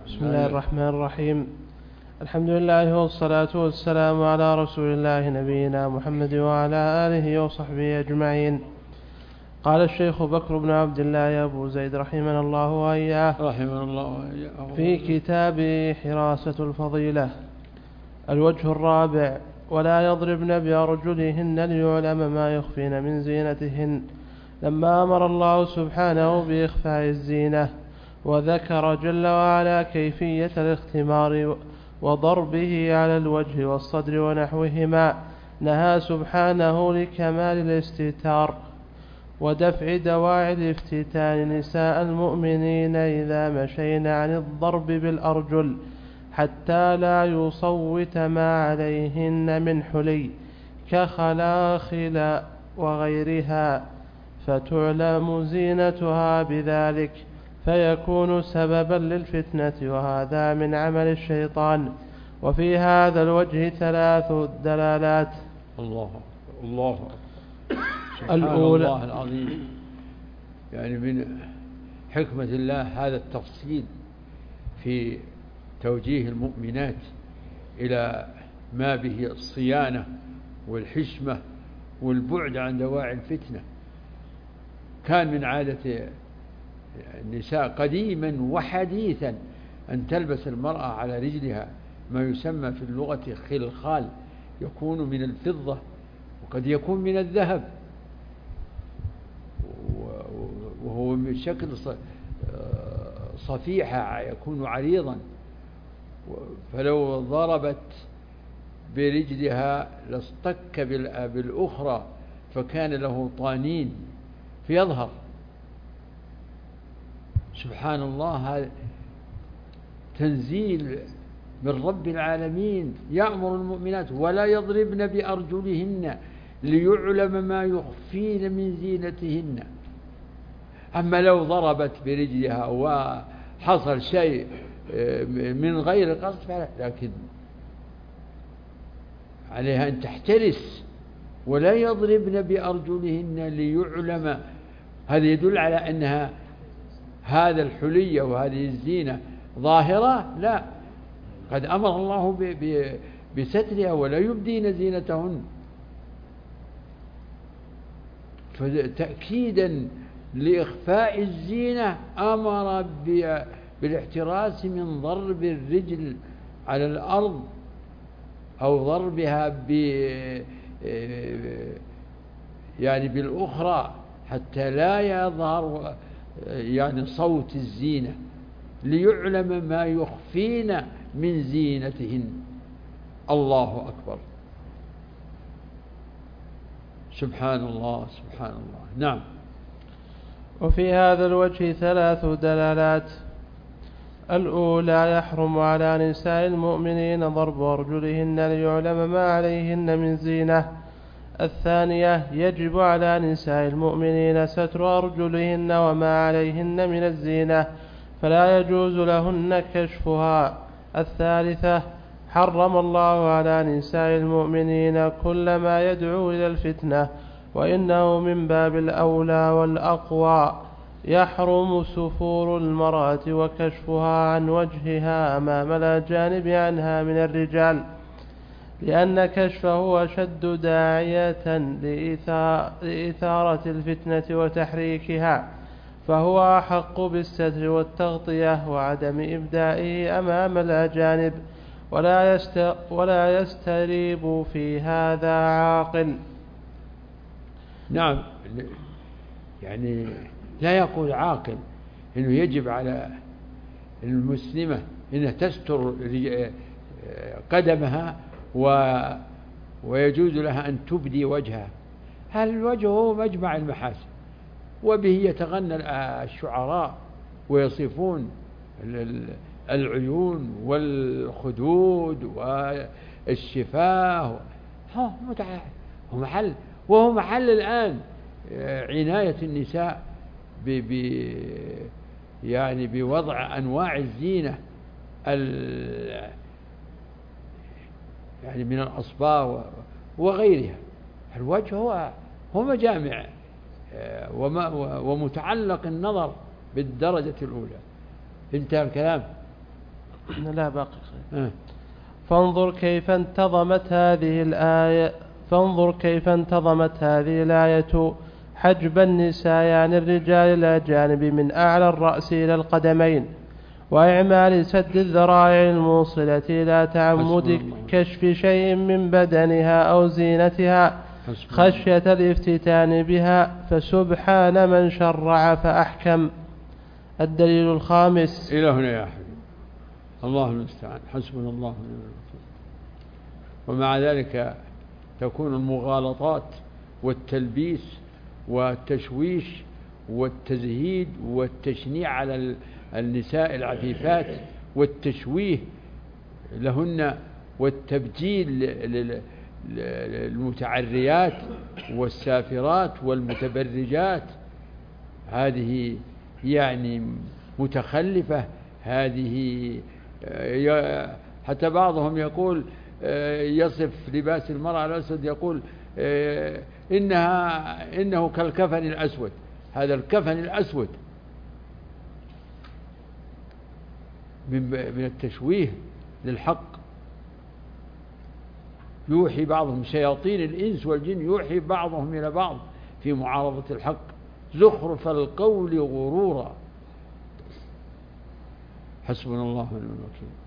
بسم الله الرحمن الرحيم. الحمد لله والصلاة والسلام على رسول الله نبينا محمد وعلى آله وصحبه أجمعين. قال الشيخ بكر بن عبد الله أبو زيد رحمنا الله وإياه في كتاب حراسة الفضيلة: الوجه الرابع: ولا يضربن بأرجلهن ليعلم ما يخفين من زينتهن، لما أمر الله سبحانه بإخفاء الزينة وذكر جل وعلا كيفية الاختمار وضربه على الوجه والصدر ونحوهما، نهى سبحانه لكمال الاستتار ودفع دواعي الافتتان نساء المؤمنين إذا مشين عن الضرب بالأرجل، حتى لا يصوت ما عليهن من حلي كخلاخل وغيرها، فتعلم زينتها بذلك فيكون سببا للفتنة، وهذا من عمل الشيطان. وفي هذا الوجه 3 دلالات. الله الأولى الله العظيم، يعني من حكمة الله هذا التفصيل في توجيه المؤمنات إلى ما به الصيانة والحشمة والبعد عن دواعي الفتنة. كان من عادة النساء قديما وحديثا أن تلبس المرأة على رجلها ما يسمى في اللغة خلخال، يكون من الفضة وقد يكون من الذهب، وهو من شكل صفيحة يكون عريضا، فلو ضربت برجلها لاصطك بالأخرى فكان له طانين فيظهر. سبحان الله، هذا تنزيل من رب العالمين يأمر المؤمنات ولا يضربن بأرجلهن ليعلم ما يخفين من زينتهن. أما لو ضربت برجلها وحصل شيء من غير قصد لكن عليها أن تحترس، ولا يضربن بأرجلهن ليعلم. هذا يدل على أنها هذا الحلية وهذه الزينة ظاهرة، لا، قد أمر الله بسترها ولا يبدين زينتهن. فتأكيدا لإخفاء الزينة أمر بالاحتراس من ضرب الرجل على الأرض أو ضربها يعني بالأخرى حتى لا يظهر يعني صوت الزينة، ليعلم ما يخفين من زينتهن. الله أكبر، سبحان الله سبحان الله. نعم. وفي هذا الوجه 3 دلالات. الأولى: يحرم على نساء المؤمنين ضرب أرجلهن ليعلم ما عليهن من زينة. الثانية: يجب على نساء المؤمنين ستر أرجلهن وما عليهن من الزينة، فلا يجوز لهن كشفها. الثالثة: حرم الله على نساء المؤمنين كل ما يدعو إلى الفتنة، وإنه من باب الأولى والأقوى يحرم سفور المرأة وكشفها عن وجهها أمام الأجانب عنها من الرجال، لأن كشفه أشد داعية لإثارة الفتنة وتحريكها، فهو أحق بالستر والتغطية وعدم إبدائه أمام الأجانب، ولا يستريب في هذا عاقل. نعم، يعني لا يقول عاقل إنه يجب على المسلمة إنها تستر قدمها ويجوز لها أن تبدي وجهها. هل الوجه هو مجمع المحاسن، وبه يتغنى الشعراء ويصفون العيون والخدود والشفاه. وهو محل الآن عناية النساء يعني بوضع أنواع الزينة يعني من الأصباغ وغيرها. الوجه هو مجامع ومتعلق النظر بالدرجة الأولى. انتهى الكلام. لا باقي. فانظر كيف انتظمت هذه الآية حجب النساء عن الرجال الأجانب من أعلى الرأس إلى القدمين، وإعمال سد الذرائع الموصلة إلى تعمد كشف شيء من بدنها أو زينتها خشية الافتتان بها، فسبحان من شرع فأحكم. الدليل الخامس. إلى هنا يا حبيبي، الله المستعان، حسبنا الله ونعم الوكيل. ومع ذلك تكون المغالطات والتلبيس والتشويش والتزهيد والتشنيع على النساء العفيفات والتشويه لهن والتبجيل للمتعريات والسافرات والمتبرجات، هذه يعني متخلفة. هذه حتى بعضهم يقول يصف لباس المرأة الأسود، يقول إنه كالكفن الأسود. هذا الكفن الأسود من التشويه للحق. يوحي بعضهم، شياطين الإنس والجن يوحي بعضهم إلى بعض في معارضة الحق، زخرف القول غرورا. حسبنا الله ونعم الوكيل.